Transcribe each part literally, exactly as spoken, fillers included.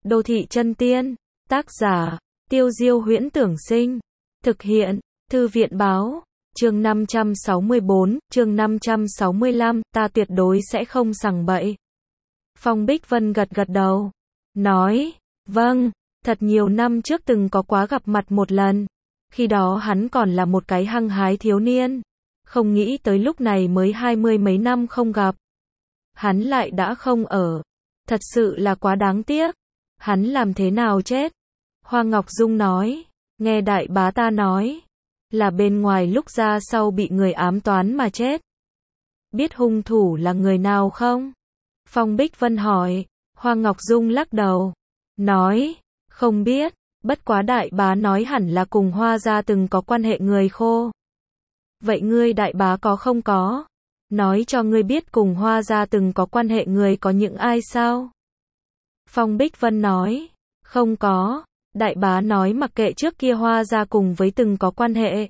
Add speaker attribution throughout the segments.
Speaker 1: Đô thị chân tiên, tác giả, Tiêu Diêu Huyễn Tưởng Sinh, thực hiện, Thư viện Báo, chương năm trăm sáu mươi bốn, chương năm trăm sáu mươi lăm, ta tuyệt đối sẽ không sằng bậy. Phong Bích Vân gật gật đầu, nói, vâng, thật nhiều năm trước từng có quá gặp mặt một lần, khi đó hắn còn là một cái hăng hái thiếu niên, không nghĩ tới lúc này mới hai mươi mấy năm không gặp. Hắn lại đã không ở, thật sự là quá đáng tiếc. Hắn làm thế nào chết? Hoa Ngọc Dung nói, nghe đại bá ta nói, là bên ngoài lúc ra sau bị người ám toán mà chết. Biết hung thủ là người nào không? Phong Bích Vân hỏi, Hoa Ngọc Dung lắc đầu, nói, không biết, bất quá đại bá nói hẳn là cùng Hoa gia từng có quan hệ người khô. Vậy ngươi đại bá có không có? Nói cho ngươi biết cùng Hoa gia từng có quan hệ người có những ai sao? Phong Bích Vân nói, không có, đại bá nói mặc kệ trước kia Hoa gia cùng với từng có quan hệ.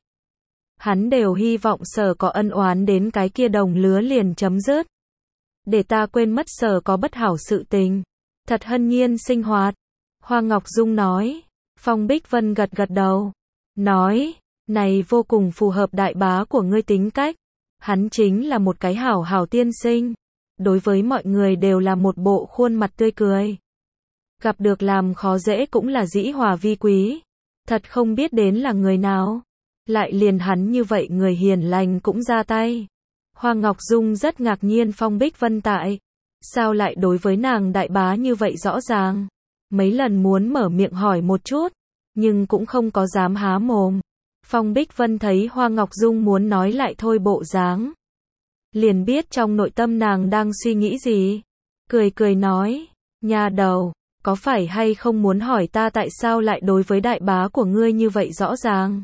Speaker 1: Hắn đều hy vọng Sở có ân oán đến cái kia đồng lứa liền chấm dứt. Để ta quên mất Sở có bất hảo sự tình. Thật hân nhiên sinh hoạt. Hoa Ngọc Dung nói, Phong Bích Vân gật gật đầu. Nói, này vô cùng phù hợp đại bá của ngươi tính cách. Hắn chính là một cái hảo hảo tiên sinh. Đối với mọi người đều là một bộ khuôn mặt tươi cười. Gặp được làm khó dễ cũng là dĩ hòa vi quý. Thật không biết đến là người nào. Lại liền hắn như vậy người hiền lành cũng ra tay. Hoa Ngọc Dung rất ngạc nhiên Phong Bích Vân tại. Sao lại đối với nàng đại bá như vậy rõ ràng. Mấy lần muốn mở miệng hỏi một chút. Nhưng cũng không có dám há mồm. Phong Bích Vân thấy Hoa Ngọc Dung muốn nói lại thôi bộ dáng. Liền biết trong nội tâm nàng đang suy nghĩ gì. Cười cười nói, nha đầu, có phải hay không muốn hỏi ta tại sao lại đối với đại bá của ngươi như vậy rõ ràng?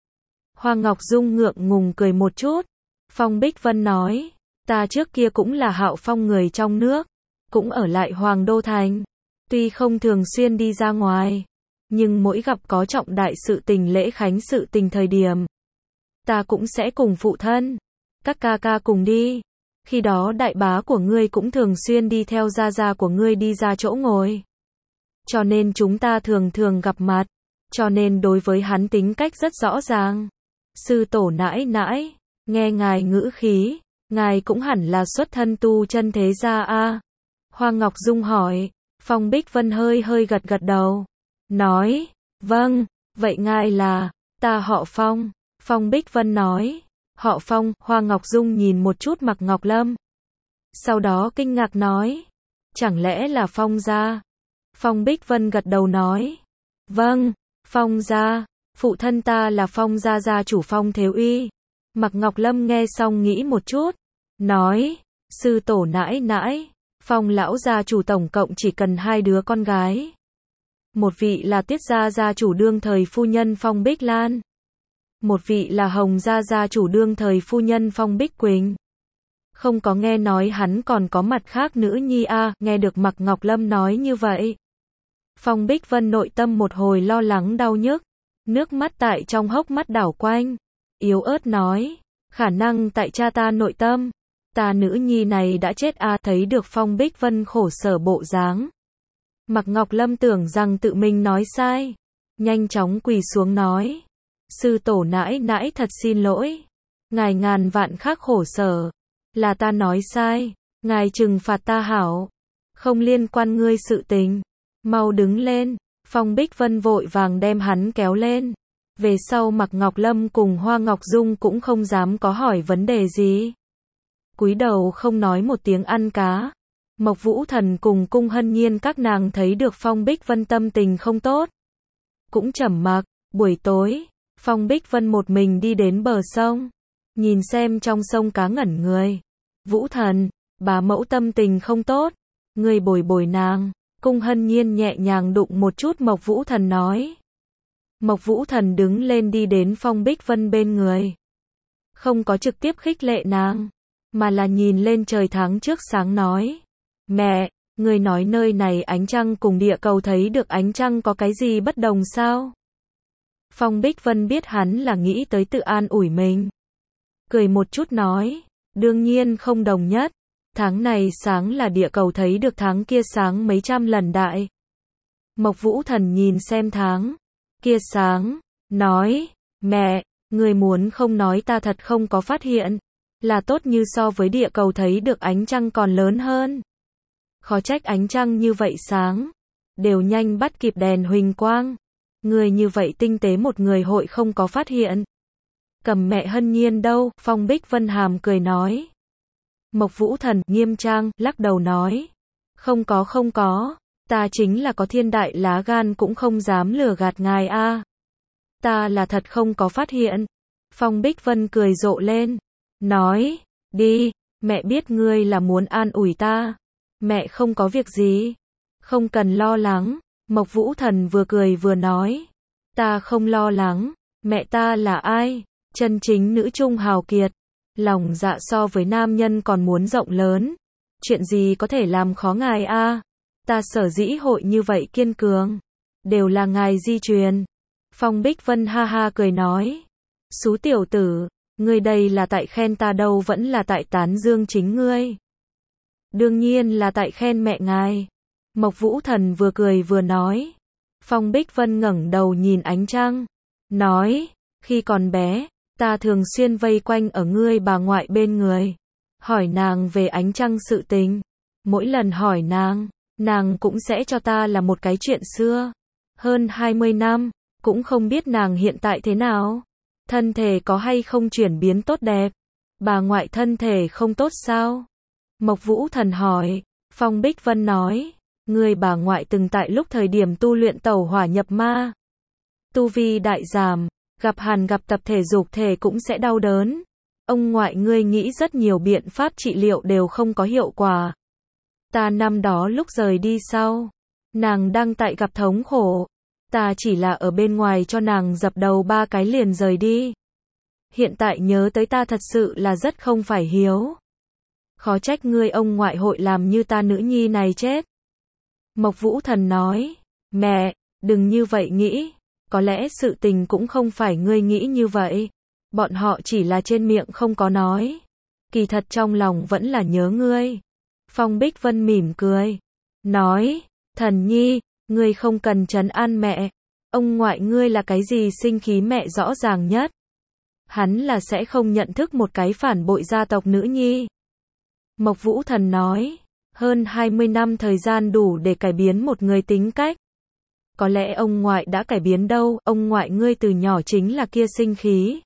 Speaker 1: Hoa Ngọc Dung ngượng ngùng cười một chút. Phong Bích Vân nói, ta trước kia cũng là Hạo Phong người trong nước, cũng ở lại Hoàng Đô Thành. Tuy không thường xuyên đi ra ngoài, nhưng mỗi gặp có trọng đại sự tình lễ khánh sự tình thời điểm, ta cũng sẽ cùng phụ thân, các ca ca cùng đi. Khi đó đại bá của ngươi cũng thường xuyên đi theo gia gia của ngươi đi ra chỗ ngồi. Cho nên chúng ta thường thường gặp mặt, cho nên đối với hắn tính cách rất rõ ràng. Sư tổ nãi nãi, nghe ngài ngữ khí, ngài cũng hẳn là xuất thân tu chân thế gia a. Hoa Ngọc Dung hỏi, Phong Bích Vân hơi hơi gật gật đầu, nói, vâng, vậy ngài là, ta họ Phong. Phong Bích Vân nói, họ Phong. Hoa Ngọc Dung nhìn một chút Mạc Ngọc Lâm. Sau đó kinh ngạc nói, chẳng lẽ là Phong gia? Phong Bích Vân gật đầu nói, vâng, Phong gia, phụ thân ta là Phong gia gia chủ Phong Thế Uy. Mạc Ngọc Lâm nghe xong nghĩ một chút, nói, sư tổ nãi nãi, Phong lão gia chủ tổng cộng chỉ cần hai đứa con gái. Một vị là Tiết gia gia chủ đương thời phu nhân Phong Bích Lan. Một vị là Hồng gia gia chủ đương thời phu nhân Phong Bích Quỳnh. Không có nghe nói hắn còn có mặt khác nữ nhi a. À, nghe được Mạc Ngọc Lâm nói như vậy. Phong Bích Vân nội tâm một hồi lo lắng đau nhức. Nước mắt tại trong hốc mắt đảo quanh. Yếu ớt nói, khả năng tại cha ta nội tâm. Ta nữ nhi này đã chết a. À, thấy được Phong Bích Vân khổ sở bộ dáng. Mạc Ngọc Lâm tưởng rằng tự mình nói sai. Nhanh chóng quỳ xuống nói. Sư tổ nãi nãi thật xin lỗi. Ngài ngàn vạn khắc khổ sở. Là ta nói sai. Ngài trừng phạt ta hảo. Không liên quan ngươi sự tình. Mau đứng lên. Phong Bích Vân vội vàng đem hắn kéo lên. Về sau Mạc Ngọc Lâm cùng Hoa Ngọc Dung cũng không dám có hỏi vấn đề gì. Cúi đầu không nói một tiếng ăn cá. Mộc Vũ Thần cùng Cung Hân Nhiên các nàng thấy được Phong Bích Vân tâm tình không tốt. Cũng trầm mặc. Buổi tối, Phong Bích Vân một mình đi đến bờ sông. Nhìn xem trong sông cá ngẩn người. Vũ Thần, bà mẫu tâm tình không tốt. Người bồi bồi nàng. Cung Hân Nhiên nhẹ nhàng đụng một chút Mộc Vũ Thần nói. Mộc Vũ Thần đứng lên đi đến Phong Bích Vân bên người. Không có trực tiếp khích lệ nàng, mà là nhìn lên trời tháng trước sáng nói. Mẹ, người nói nơi này ánh trăng cùng địa cầu thấy được ánh trăng có cái gì bất đồng sao? Phong Bích Vân biết hắn là nghĩ tới tự an ủi mình. Cười một chút nói, đương nhiên không đồng nhất. Tháng này sáng là địa cầu thấy được tháng kia sáng mấy trăm lần đại. Mộc Vũ Thần nhìn xem tháng kia sáng, nói, mẹ, người muốn không nói ta thật không có phát hiện, là tốt như so với địa cầu thấy được ánh trăng còn lớn hơn. Khó trách ánh trăng như vậy sáng, đều nhanh bắt kịp đèn huỳnh quang. Người như vậy tinh tế một người hội không có phát hiện. Cầm mẹ Hân Nhiên đâu, Phong Bích Vân hàm cười nói. Mộc Vũ Thần nghiêm trang, lắc đầu nói. Không có không có, ta chính là có thiên đại lá gan cũng không dám lừa gạt ngài a. Ta là thật không có phát hiện. Phong Bích Vân cười rộ lên, nói, đi, mẹ biết ngươi là muốn an ủi ta. Mẹ không có việc gì, không cần lo lắng. Mộc Vũ Thần vừa cười vừa nói, ta không lo lắng, mẹ ta là ai? Chân chính nữ trung hào kiệt, lòng dạ so với nam nhân còn muốn rộng lớn, chuyện gì có thể làm khó ngài a? Ta sở dĩ hội như vậy kiên cường, đều là ngài di truyền. Phong Bích Vân ha ha cười nói, xú tiểu tử, ngươi đây là tại khen ta đâu vẫn là tại tán dương chính ngươi? Đương nhiên là tại khen mẹ ngài. Mộc Vũ Thần vừa cười vừa nói. Phong Bích Vân ngẩng đầu nhìn ánh trăng, nói, khi còn bé, ta thường xuyên vây quanh ở ngươi bà ngoại bên người, hỏi nàng về ánh trăng sự tình. Mỗi lần hỏi nàng, nàng cũng sẽ cho ta là một cái chuyện xưa. Hơn hai mươi năm, cũng không biết nàng hiện tại thế nào. Thân thể có hay không chuyển biến tốt đẹp? Bà ngoại thân thể không tốt sao? Mộc Vũ Thần hỏi. Phong Bích Vân nói, người bà ngoại từng tại lúc thời điểm tu luyện tẩu hỏa nhập ma, tu vi đại giảm, gặp hàn gặp tập thể dục thể cũng sẽ đau đớn. Ông ngoại ngươi nghĩ rất nhiều biện pháp trị liệu đều không có hiệu quả. Ta năm đó lúc rời đi sau, nàng đang tại gặp thống khổ, ta chỉ là ở bên ngoài cho nàng dập đầu ba cái liền rời đi. Hiện tại nhớ tới ta thật sự là rất không phải hiếu. Khó trách ngươi ông ngoại hội làm như ta nữ nhi này chết. Mộc Vũ Thần nói, mẹ, đừng như vậy nghĩ, có lẽ sự tình cũng không phải ngươi nghĩ như vậy. Bọn họ chỉ là trên miệng không có nói, kỳ thật trong lòng vẫn là nhớ ngươi. Phong Bích Vân mỉm cười, nói, Thần nhi, ngươi không cần trấn an mẹ, ông ngoại ngươi là cái gì sinh khí mẹ rõ ràng nhất. Hắn là sẽ không nhận thức một cái phản bội gia tộc nữ nhi. Mộc Vũ Thần nói, hơn hai mươi năm thời gian đủ để cải biến một người tính cách. Có lẽ ông ngoại đã cải biến đâu, ông ngoại ngươi từ nhỏ chính là kia sinh khí.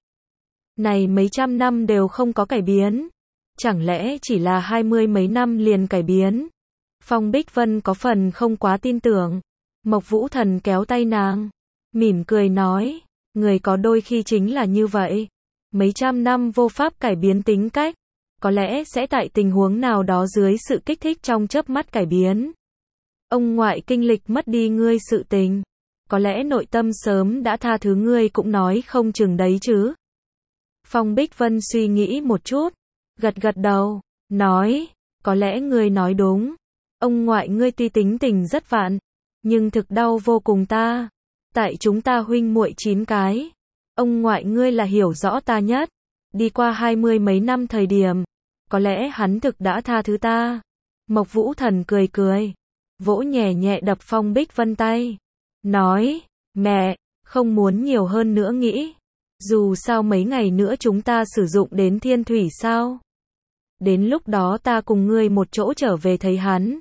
Speaker 1: Này mấy trăm năm đều không có cải biến. Chẳng lẽ chỉ là hai mươi mấy năm liền cải biến? Phong Bích Vân có phần không quá tin tưởng. Mộc Vũ Thần kéo tay nàng, mỉm cười nói, người có đôi khi chính là như vậy. Mấy trăm năm vô pháp cải biến tính cách, có lẽ sẽ tại tình huống nào đó dưới sự kích thích trong chớp mắt cải biến. Ông ngoại kinh lịch mất đi ngươi sự tình, có lẽ nội tâm sớm đã tha thứ ngươi cũng nói không chừng đấy chứ. Phong Bích Vân suy nghĩ một chút, gật gật đầu, nói, có lẽ ngươi nói đúng. Ông ngoại ngươi tuy tính tình rất vạn, nhưng thực đau vô cùng ta. Tại chúng ta huynh muội chín cái, ông ngoại ngươi là hiểu rõ ta nhất. Đi qua hai mươi mấy năm thời điểm, có lẽ hắn thực đã tha thứ ta. Mộc Vũ Thần cười cười, vỗ nhẹ nhẹ đập Phong Bích Vân tay, nói, mẹ, không muốn nhiều hơn nữa nghĩ. Dù sao mấy ngày nữa chúng ta sử dụng đến thiên thủy sao? Đến lúc đó ta cùng ngươi một chỗ trở về thấy hắn.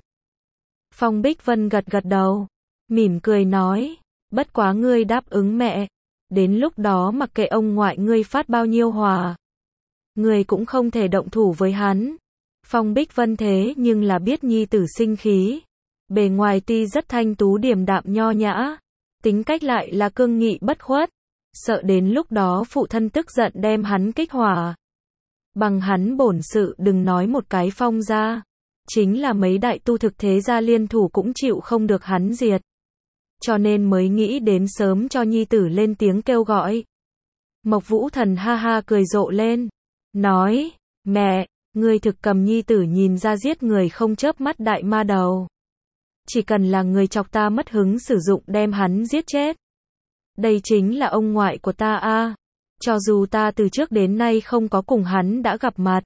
Speaker 1: Phong Bích Vân gật gật đầu, mỉm cười nói, bất quá ngươi đáp ứng mẹ, đến lúc đó mặc kệ ông ngoại ngươi phát bao nhiêu hỏa, ngươi cũng không thể động thủ với hắn. Phong Bích Vân thế nhưng là biết nhi tử sinh khí, bề ngoài tuy rất thanh tú điềm đạm nho nhã, tính cách lại là cương nghị bất khuất, sợ đến lúc đó phụ thân tức giận đem hắn kích hỏa. Bằng hắn bổn sự đừng nói một cái Phong gia, chính là mấy đại tu thực thế gia liên thủ cũng chịu không được hắn diệt. Cho nên mới nghĩ đến sớm cho nhi tử lên tiếng kêu gọi. Mộc Vũ Thần ha ha cười rộ lên, nói, mẹ, ngươi thực cầm nhi tử nhìn ra giết người không chớp mắt đại ma đầu. Chỉ cần là người chọc ta mất hứng sử dụng đem hắn giết chết. Đây chính là ông ngoại của ta a. Cho dù ta từ trước đến nay không có cùng hắn đã gặp mặt,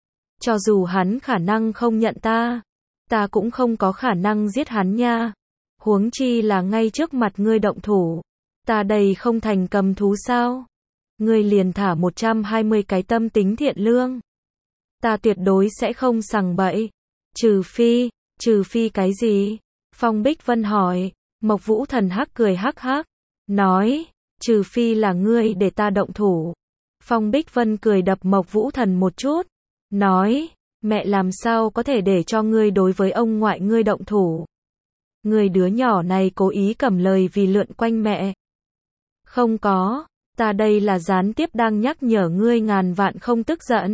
Speaker 1: cho dù hắn khả năng không nhận ta, ta cũng không có khả năng giết hắn nha. Huống chi là ngay trước mặt ngươi động thủ. Ta đây không thành cầm thú sao? Ngươi liền thả một trăm hai mươi cái tâm tính thiện lương. Ta tuyệt đối sẽ không sằng bậy. Trừ phi, trừ phi cái gì? Phong Bích Vân hỏi. Mộc Vũ Thần hắc cười hắc hắc. Nói, trừ phi là ngươi để ta động thủ. Phong Bích Vân cười đập Mộc Vũ Thần một chút. Nói, mẹ làm sao có thể để cho ngươi đối với ông ngoại ngươi động thủ. Người đứa nhỏ này cố ý cầm lời vì lượn quanh mẹ. Không có, ta đây là gián tiếp đang nhắc nhở ngươi ngàn vạn không tức giận.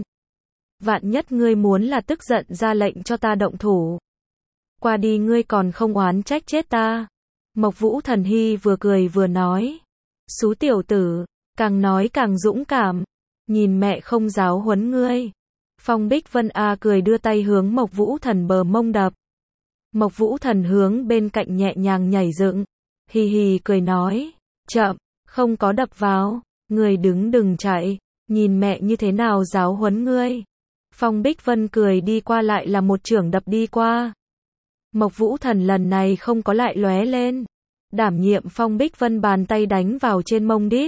Speaker 1: Vạn nhất ngươi muốn là tức giận ra lệnh cho ta động thủ. Qua đi ngươi còn không oán trách chết ta. Mộc Vũ Thần Hy vừa cười vừa nói. Xú tiểu tử, càng nói càng dũng cảm. Nhìn mẹ không giáo huấn ngươi. Phong Bích Vân A cười đưa tay hướng Mộc Vũ Thần bờ mông đập. Mộc Vũ Thần hướng bên cạnh nhẹ nhàng nhảy dựng. Hì hì cười nói. Chậm, không có đập vào. Ngươi đứng đừng chạy. Nhìn mẹ như thế nào giáo huấn ngươi. Phong Bích Vân cười đi qua lại là một chưởng đập đi qua. Mộc Vũ Thần lần này không có lại lóe lên. Đảm nhiệm Phong Bích Vân bàn tay đánh vào trên mông đít.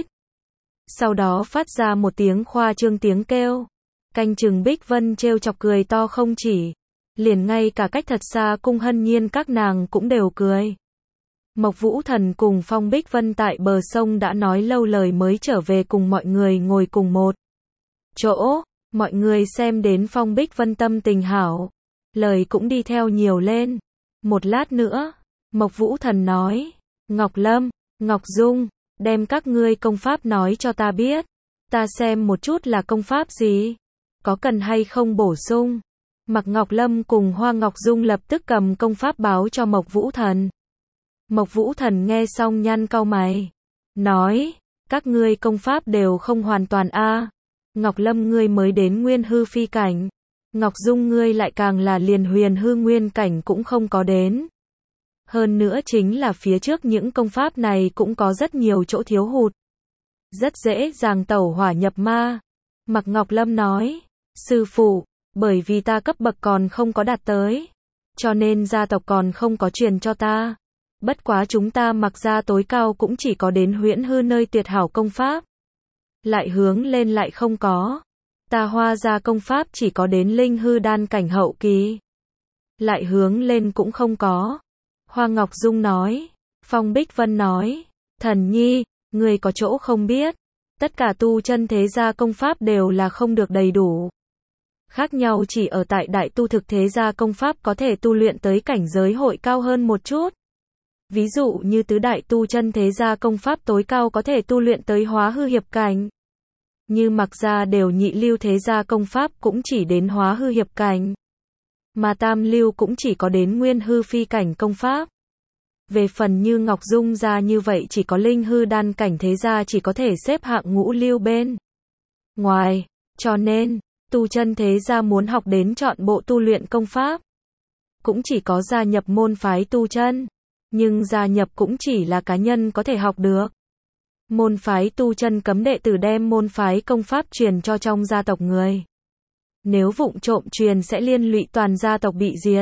Speaker 1: Sau đó phát ra một tiếng khoa trương tiếng kêu. Canh chừng Bích Vân trêu chọc cười to không chỉ. Liền ngay cả cách thật xa Cung Hân Nhiên các nàng cũng đều cười. Mộc Vũ Thần cùng Phong Bích Vân tại bờ sông đã nói lâu lời mới trở về cùng mọi người ngồi cùng một chỗ. Mọi người xem đến Phong Bích Vân tâm tình hảo. Lời cũng đi theo nhiều lên. Một lát nữa, Mộc Vũ Thần nói. Ngọc Lâm, Ngọc Dung, đem các ngươi công pháp nói cho ta biết. Ta xem một chút là công pháp gì. Có cần hay không bổ sung. Mạc Ngọc Lâm cùng Hoa Ngọc Dung lập tức cầm công pháp báo cho Mộc Vũ Thần. Mộc Vũ Thần nghe xong nhăn cau mày. Nói, các ngươi công pháp đều không hoàn toàn a. Ngọc Lâm ngươi mới đến nguyên hư phi cảnh. Ngọc Dung ngươi lại càng là liền huyền hư nguyên cảnh cũng không có đến. Hơn nữa chính là phía trước những công pháp này cũng có rất nhiều chỗ thiếu hụt. Rất dễ dàng tẩu hỏa nhập ma. Mạc Ngọc Lâm nói, sư phụ, bởi vì ta cấp bậc còn không có đạt tới. Cho nên gia tộc còn không có truyền cho ta. Bất quá chúng ta mặc ra tối cao cũng chỉ có đến huyễn hư nơi tuyệt hảo công pháp. Lại hướng lên lại không có. Ta Hoa ra công pháp chỉ có đến linh hư đan cảnh hậu kỳ. Lại hướng lên cũng không có. Hoa Ngọc Dung nói. Phong Bích Vân nói. Thần nhi, người có chỗ không biết. Tất cả tu chân thế gia công pháp đều là không được đầy đủ. Khác nhau chỉ ở tại đại tu thực thế gia công pháp có thể tu luyện tới cảnh giới hội cao hơn một chút. Ví dụ như tứ đại tu chân thế gia công pháp tối cao có thể tu luyện tới hóa hư hiệp cảnh. Như Mặc gia đều nhị lưu thế gia công pháp cũng chỉ đến hóa hư hiệp cảnh. Mà tam lưu cũng chỉ có đến nguyên hư phi cảnh công pháp. Về phần như Ngọc Dung gia như vậy chỉ có linh hư đan cảnh thế gia chỉ có thể xếp hạng ngũ lưu bên ngoài. Cho nên, tu chân thế gia muốn học đến trọn bộ tu luyện công pháp. Cũng chỉ có gia nhập môn phái tu chân. Nhưng gia nhập cũng chỉ là cá nhân có thể học được. Môn phái tu chân cấm đệ tử đem môn phái công pháp truyền cho trong gia tộc người. Nếu vụng trộm truyền sẽ liên lụy toàn gia tộc bị diệt.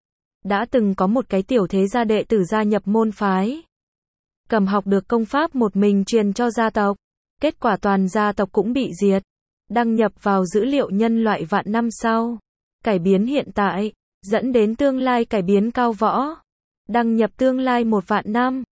Speaker 1: Đã từng có một cái tiểu thế gia đệ tử gia nhập môn phái. Cầm học được công pháp một mình truyền cho gia tộc. Kết quả toàn gia tộc cũng bị diệt. Đăng nhập vào dữ liệu nhân loại vạn năm sau. Cải biến hiện tại, dẫn đến tương lai cải biến cao võ. Đăng nhập tương lai một vạn năm.